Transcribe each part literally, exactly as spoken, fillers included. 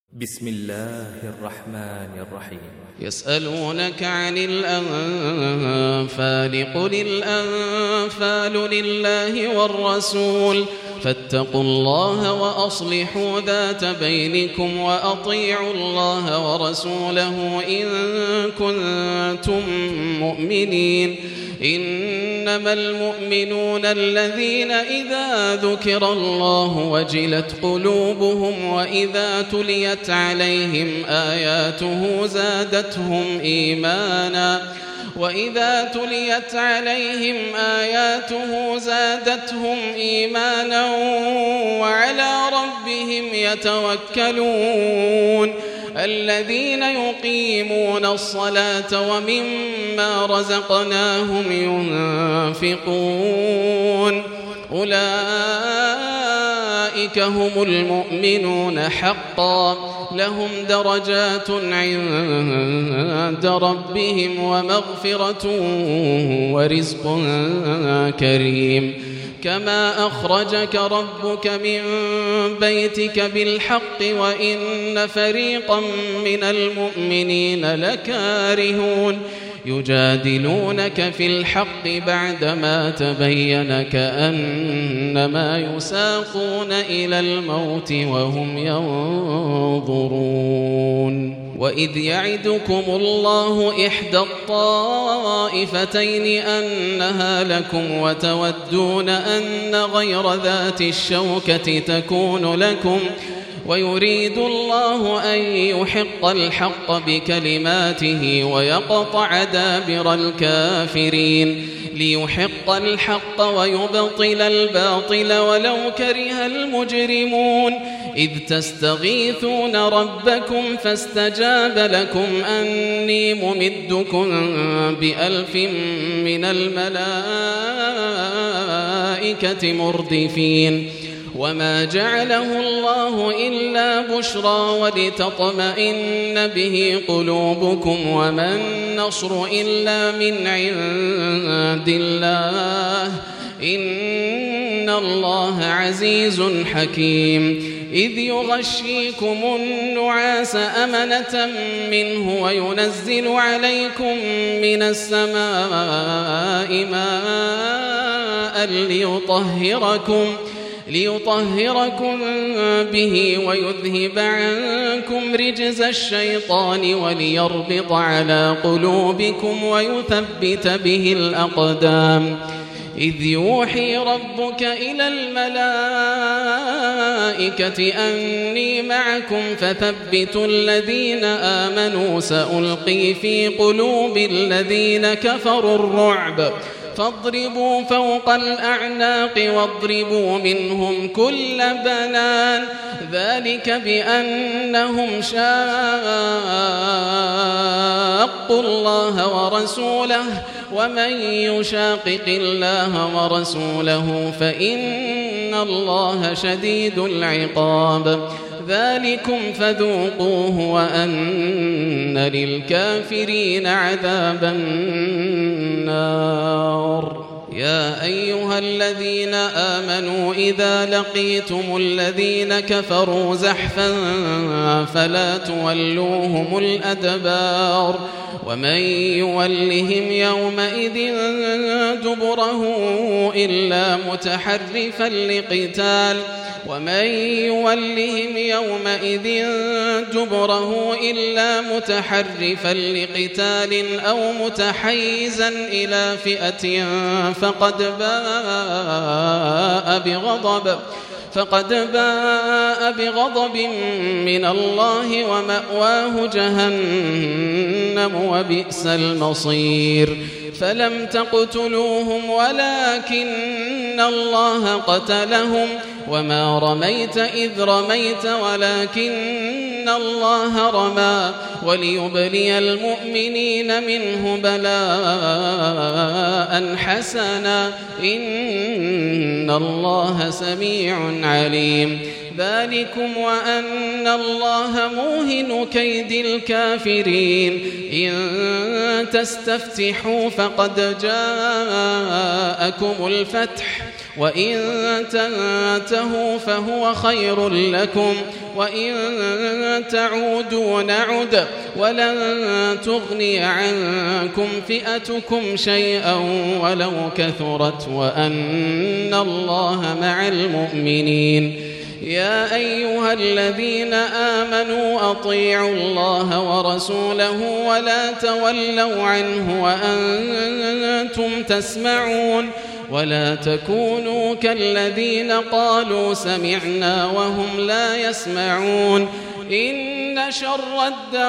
بسم الله الرحمن الرحيم. يسألونك عن الأنفال قل الأنفال لله والرسول فاتقوا الله وأصلحوا ذات بينكم وأطيعوا الله ورسوله إن كنتم مؤمنين. إنما المؤمنون الذين إذا ذكر الله وجلت قلوبهم وإذا تليت عليهم آياته زادتهم إيمانا وإذا تليت عليهم آياته زادتهم إيمانا وعلى ربهم يتوكلون. الذين يقيمون الصلاة ومما رزقناهم ينفقون أولئك هم المؤمنون حقا لهم درجات عند ربهم ومغفرة ورزق كريم. كما أخرجك ربك من بيتك بالحق وإن فريقا من المؤمنين لكارهون. يجادلونك في الحق بعدما تبين كأنما يساقون إلى الموت وهم ينظرون. وإذ يعدكم الله إحدى الطائفتين أنها لكم وتودون أن غير ذات الشوكة تكون لكم ويريد الله أن يحق الحق بكلماته ويقطع دابر الكافرين ليحق الحق ويبطل الباطل ولو كره المجرمون. إذ تستغيثون ربكم فاستجاب لكم أني ممدكم بألف من الملائكة مردفين. وما جعله الله إلا بشرى ولتطمئن به قلوبكم وما النصر إلا من عند الله إن الله عزيز حكيم. إذ يغشيكم النعاس أمنة منه وينزل عليكم من السماء ماء ليطهركم ليطهركم به ويذهب عنكم رجز الشيطان وليربط على قلوبكم ويثبت به الأقدام. إذ يوحي ربك إلى الملائكة أني معكم فثبتوا الذين آمنوا سألقي في قلوب الذين كفروا الرعب فاضربوا فوق الأعناق واضربوا منهم كل بنان ذلك بأنهم شاقوا الله ورسوله ومن يشاقق الله ورسوله فإن الله شديد العقاب. ذلكم فذوقوه وأن للكافرين عذاب النار. يا أيها الذين آمنوا إذا لقيتم الذين كفروا زحفا فلا تولوهم الأدبار ومن يولهم يومئذ دبره إلا متحرفا لقتال ومن يولهم يومئذ دبره إلا متحرفا لقتال أو متحيزا إلى فئة فقد باء بغضب فقد باء بغضب من الله ومأواه جهنم وبئس المصير. فلم تقتلوهم ولكن الله قتلهم وما رميت إذ رميت ولكن الله رمى وليبلي المؤمنين منه بلاء حسنا إن الله سميع عليم. ذلكم وأن الله موهن كيد الكافرين. إن تستفتحوا فقد جاءكم الفتح وإن تنتهوا فهو خير لكم وإن تعودوا نعد ولن تغني عنكم فئتكم شيئا ولو كثرت وأن الله مع المؤمنين. يا أيها الذين آمنوا أطيعوا الله ورسوله ولا تولوا عنه وأنتم تسمعون ولا تكونوا كالذين قالوا سمعنا وهم لا يسمعون. إن شر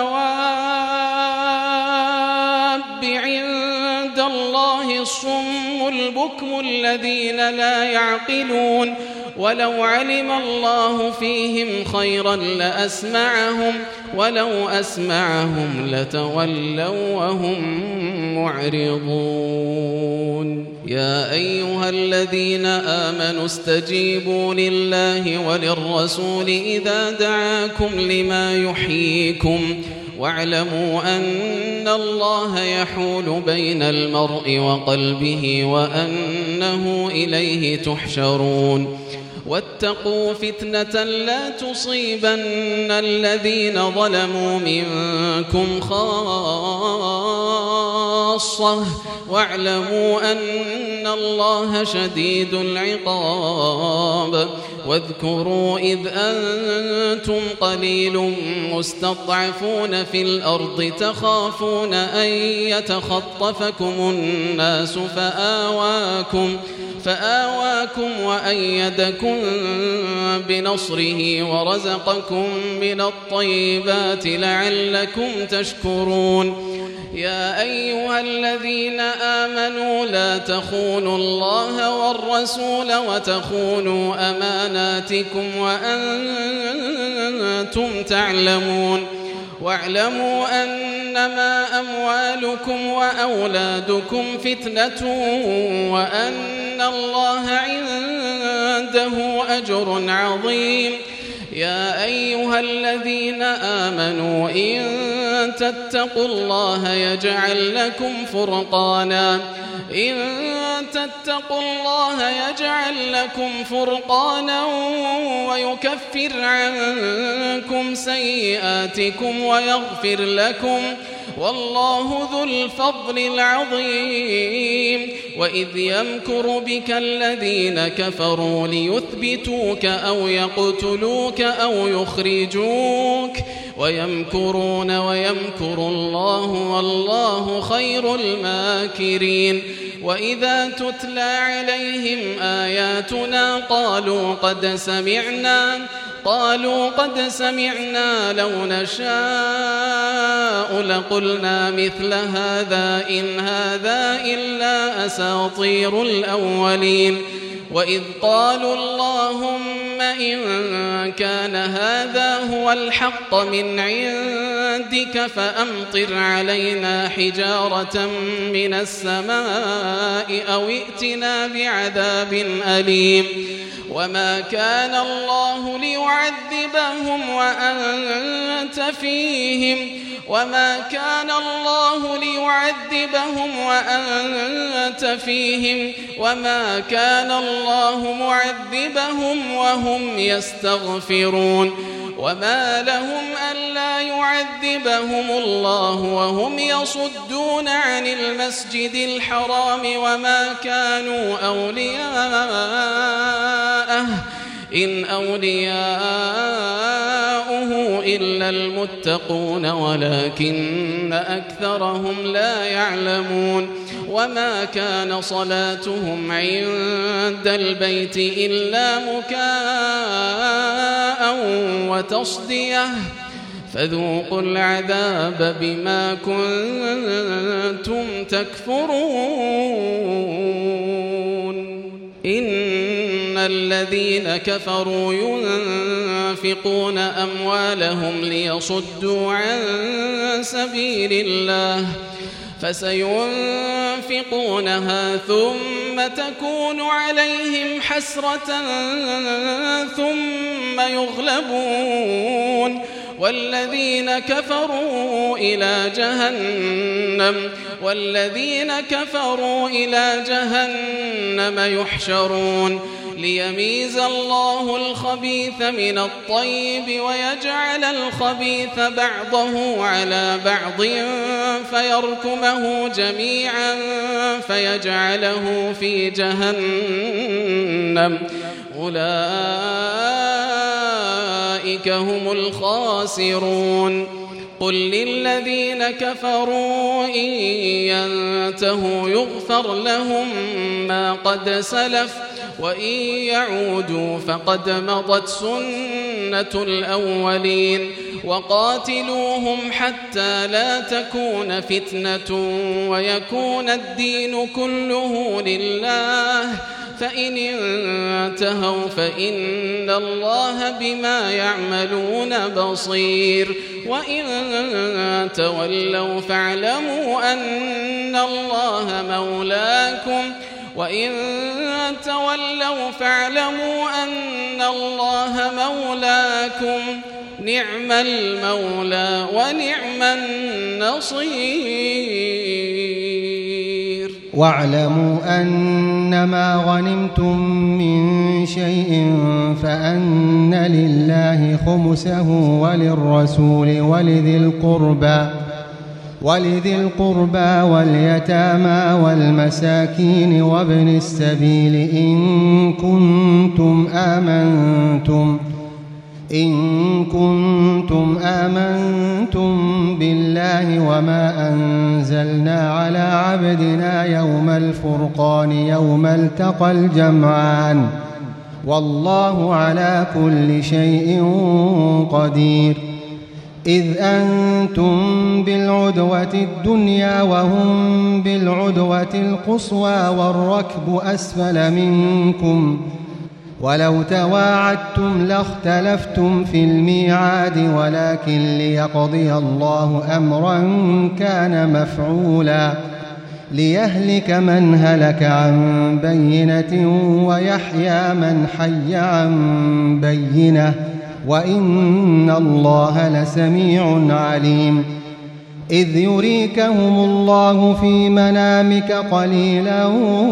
الدواب عند الله الصم البكم الذين لا يعقلون ولو علم الله فيهم خيرا لأسمعهم ولو أسمعهم لتولوا وهم معرضون. يا أيها الذين آمنوا استجيبوا لله وللرسول إذا دعاكم لما يحييكم واعلموا أن الله يحول بين المرء وقلبه وأنه إليه تحشرون. واتقوا فتنة لا تصيبن الذين ظلموا منكم خاصة واعلموا أن الله شديد العقاب. واذكروا إذ أنتم قليل مستضعفون في الأرض تخافون أن يتخطفكم الناس فآواكم فآواكم وأيدكم بنصره ورزقكم من الطيبات لعلكم تشكرون. يا أيها الذين آمنوا لا تخونوا الله والرسول وتخونوا أماناتكم وأنتم تعلمون. واعلموا أنما أموالكم وأولادكم فتنة وأن الله عنده أجر عظيم. يا أيها الذين آمنوا إن تتقوا الله يجعل لكم فرقانا إن تتقوا الله يجعل لكم فرقانا ويكفر عنكم سيئاتكم ويغفر لكم والله ذو الفضل العظيم. وإذ يمكر بك الذين كفروا ليثبتوك أو يقتلوك أو يخرجوك ويمكرون ويمكر الله والله خير الماكرين. وإذا تتلى عليهم آياتنا قالوا قد سمعنا قالوا قد سمعنا لو نشاء لقلنا مثل هذا إن هذا إلا أساطير الأولين. وإذ قالوا اللهم إن كان هذا هو الحق من عندك فأمطر علينا حجارة من السماء أو ائتنا بعذاب أليم. وما كان الله ليعذبهم وأنت فيهم وما كان الله ليعذبهم وأنت فيهم وما كان الله معذبهم وهم يستغفرون. وما لهم ألا يعذبهم الله وهم يصدون عن المسجد الحرام وما كانوا أولياءه إن أولياؤه إلا المتقون ولكن أكثرهم لا يعلمون. وما كان صلاتهم عند البيت إلا مكاء وتصدية فذوقوا العذاب بما كنتم تكفرون. إن الذين كفروا ينفقون أموالهم ليصدوا عن سبيل الله فسينفقونها ثم تكون عليهم حسرة ثم يغلبون والذين كفروا إلى جهنم والذين كفروا إلى جهنم يحشرون. ليميز الله الخبيث من الطيب ويجعل الخبيث بعضه على بعض فيركمه جميعا فيجعله في جهنم أولئك هم الخاسرون قل للذين كفروا إن ينتهوا يغفر لهم ما قد سلف وإن يعودوا فقد مضت سنة الأولين وقاتلوهم حتى لا تكون فتنة ويكون الدين كله لله فإن انتهوا فإن الله بما يعملون بصير وإن تولوا فاعلموا أن الله مولاكم وإن تولوا فاعلموا أن الله مولاكم نعم المولى ونعم النصير واعلموا أنما غنمتم من شيء فأن لله خمسه وللرسول ولذي القربى ولذي القربى واليتامى والمساكين وابن السبيل إن كنتم آمنتم إن كنتم آمنتم بالله وما أنزلنا على عبدنا يوم الفرقان يوم التقى الجمعان والله على كل شيء قدير إذ أنتم بالعدوة الدنيا وهم بالعدوة القصوى والركب أسفل منكم ولو تواعدتم لاختلفتم في الميعاد ولكن ليقضي الله أمرا كان مفعولا ليهلك من هلك عن بينة ويحيى من حي عن بينة وإن الله لسميع عليم إذ يريكهم الله في منامك قليلا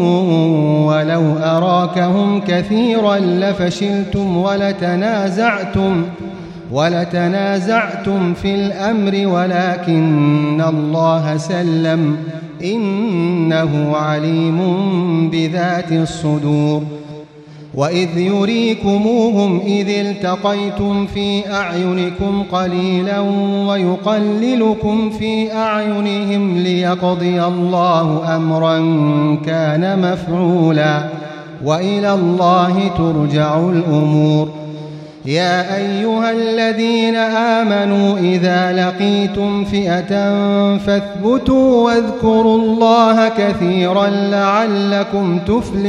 ولو أراكهم كثيرا لفشلتم ولتنازعتم ولتنازعتم في الأمر ولكن الله سلم إنه عليم بذات الصدور وإذ يريكموهم إذ التقيتم في أعينكم قليلا ويقللكم في أعينهم ليقضي الله أمرا كان مفعولا وإلى الله ترجع الأمور يا أيها الذين آمنوا إذا لقيتم فئة فاثبتوا واذكروا الله كثيرا لعلكم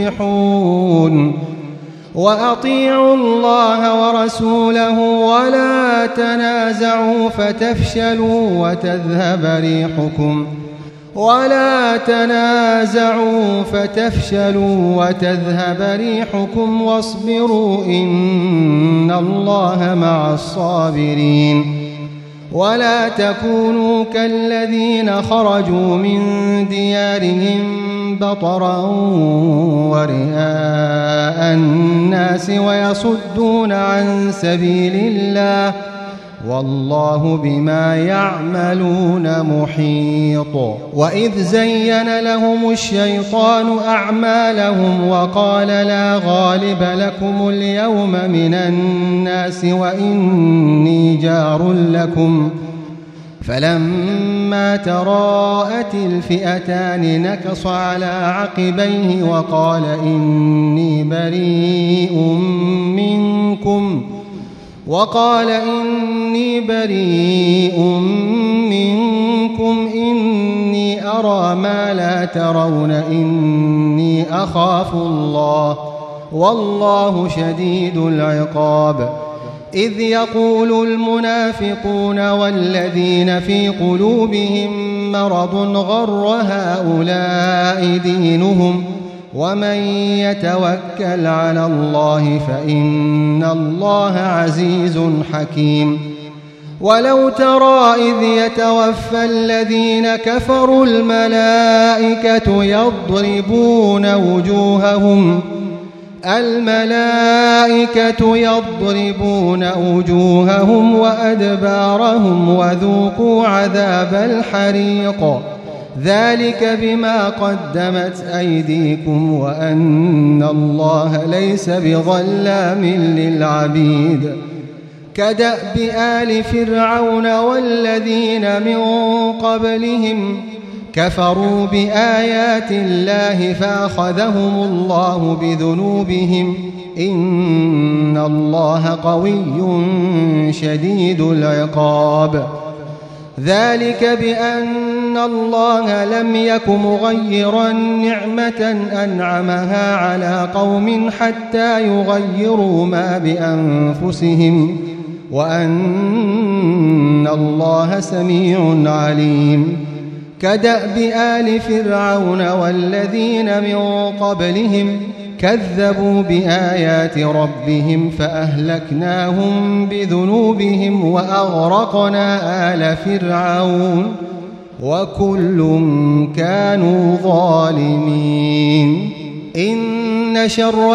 تفلحون وأطيعوا الله ورسوله ولا تنازعوا فتفشلوا وتذهب ريحكم ولا تنازعوا فتفشلوا وتذهب ريحكم واصبروا إن الله مع الصابرين ولا تكونوا كالذين خرجوا من ديارهم بطرا ورئاء الناس ويصدون عن سبيل الله والله بما يعملون محيط وإذ زين لهم الشيطان أعمالهم وقال لا غالب لكم اليوم من الناس وإني جار لكم فلما تراءت الفئتان نكص على عقبيه وقال إني بريء منكم وقال إني بريء منكم إني أرى ما لا ترون إني أخاف الله والله شديد العقاب إذ يقول المنافقون والذين في قلوبهم مرض غر هؤلاء دينهم ومن يتوكل على الله فإن الله عزيز حكيم ولو ترى إذ يتوفى الذين كفروا الملائكة يضربون وجوههم الملائكة يضربون وجوههم وأدبارهم وذوقوا عذاب الحريق ذلك بما قدمت أيديكم وأن الله ليس بظلام للعبيد كدأب آل فرعون والذين من قبلهم كفروا بآيات الله فأخذهم الله بذنوبهم إن الله قوي شديد العقاب ذلك بأن الله لم يك مغيرا نعمة أنعمها على قوم حتى يغيروا ما بأنفسهم وأن الله سميع عليم كدأب آل فرعون والذين من قبلهم كذبوا بآيات ربهم فأهلكناهم بذنوبهم وأغرقنا آل فرعون وكل كانوا ظالمين إن شر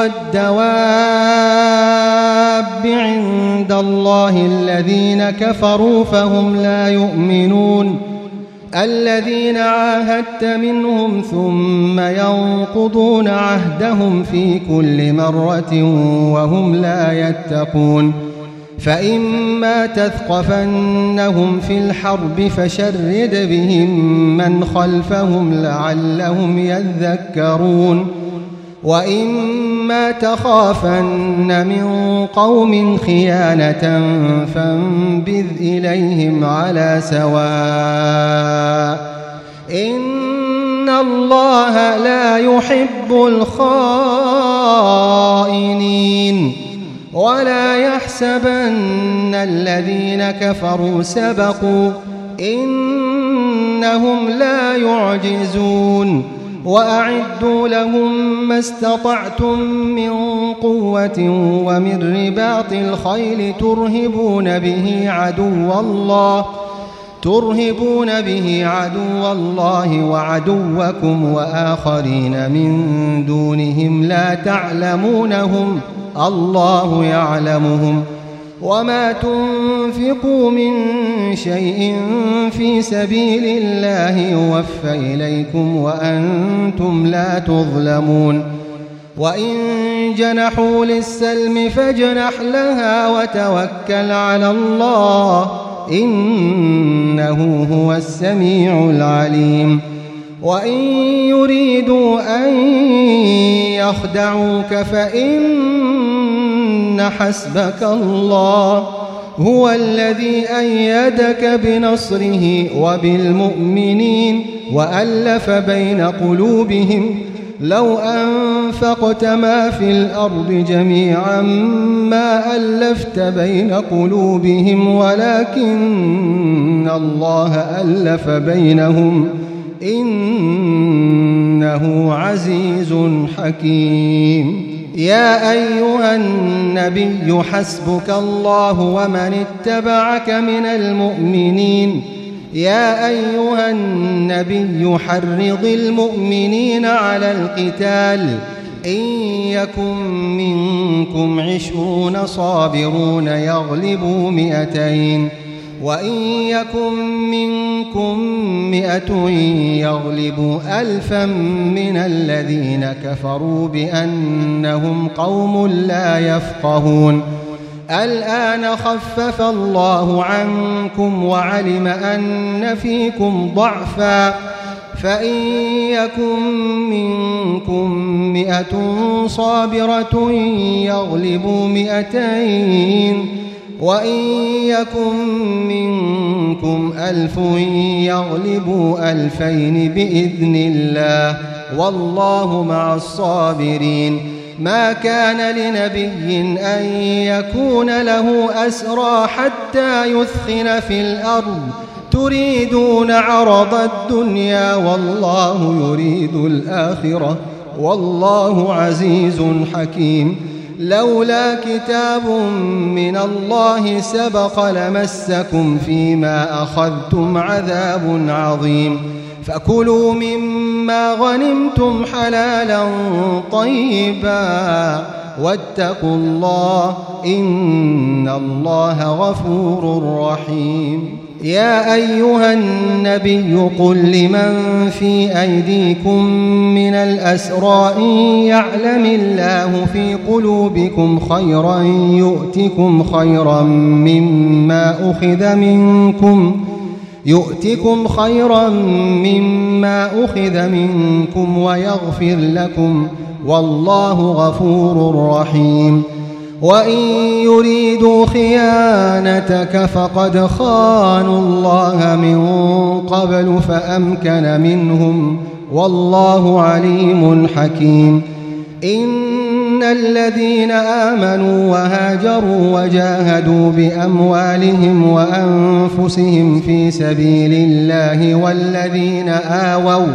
الدواب عند الله الذين كفروا فهم لا يؤمنون الذين عاهدت منهم ثم ينقضون عهدهم في كل مرة وهم لا يتقون فإما تثقفنهم في الحرب فشرد بهم من خلفهم لعلهم يذكرون وإما تخافن من قوم خيانة فانبذ إليهم على سواء إن الله لا يحب الخائنين ولا يحسبن الذين كفروا سبقوا إنهم لا يعجزون وأعدوا لهم ما استطعتم من قوة ومن رباط الخيل ترهبون به عدو الله ترهبون به عدو الله وعدوكم وآخرين من دونهم لا تعلمونهم الله يعلمهم وما تنفقوا من شيء في سبيل الله يوفى إليكم وأنتم لا تظلمون وإن جنحوا للسلم فاجنح لها وتوكل على الله إنه هو السميع العليم وإن يريدوا أن يخدعوك فإن حسبك الله هو الذي أيدك بنصره وبالمؤمنين وألف بين قلوبهم لو أنفقت ما في الأرض جميعا ما ألفت بين قلوبهم ولكن الله ألف بينهم إنه عزيز حكيم يا أيها النبي حسبك الله ومن اتبعك من المؤمنين يا أيها النبي حرض المؤمنين على القتال إن يكن منكم عشرون صابرون يغلبوا مئتين وإن يكن منكم مئة يغلبوا ألفا من الذين كفروا بأنهم قوم لا يفقهون الآن خفف الله عنكم وعلم أن فيكم ضعفا فإن يكن منكم مئة صابرة يغلبوا مئتين وإن يكن منكم ألف يغلبوا ألفين بإذن الله والله مع الصابرين ما كان لنبي أن يكون له أسرى حتى يثخن في الأرض تريدون عرض الدنيا والله يريد الآخرة والله عزيز حكيم لولا كتاب من الله سبق لمسكم فيما أخذتم عذاب عظيم فكلوا مما غنمتم حلالا طيبا واتقوا الله إن الله غفور رحيم. يا أيها النبي قل لمن في أيديكم من الأسرى إن يعلم الله في قلوبكم خيرا يؤتكم خيرا مما أخذ منكم يؤتكم خيرا مما أخذ منكم ويغفر لكم والله غفور رحيم. وإن يريدوا خيانتك فقد خانوا الله من قبل فأمكن منهم والله عليم حكيم. إن الذين آمنوا وهاجروا وجاهدوا بأموالهم وأنفسهم في سبيل الله والذين آووا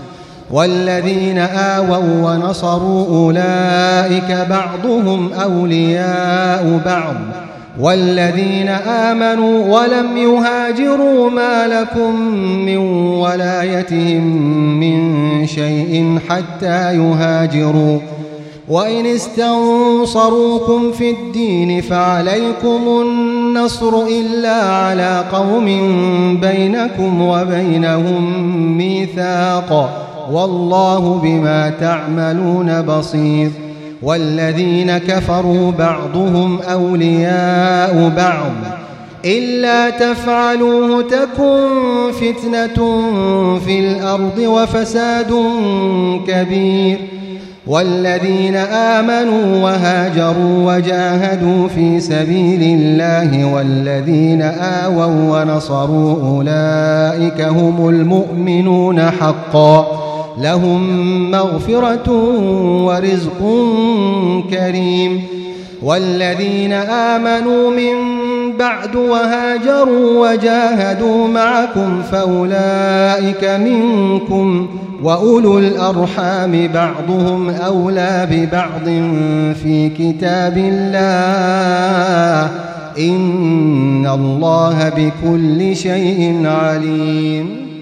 والذين آووا ونصروا أولئك بعضهم أولياء بعض والذين آمنوا ولم يهاجروا ما لكم من ولايتهم من شيء حتى يهاجروا وإن استنصروكم في الدين فعليكم النصر إلا على قوم بينكم وبينهم ميثاق والله بما تعملون بصير. والذين كفروا بعضهم أولياء بعض إلا تفعلوه تكن فتنة في الأرض وفساد كبير. والذين آمنوا وهاجروا وجاهدوا في سبيل الله والذين آووا ونصروا أولئك هم المؤمنون حقا لهم مغفرة ورزق كريم. والذين آمنوا من بعد وهاجروا وجاهدوا معكم فأولئك منكم وأولو الأرحام بعضهم أولى ببعض في كتاب الله إن الله بكل شيء عليم.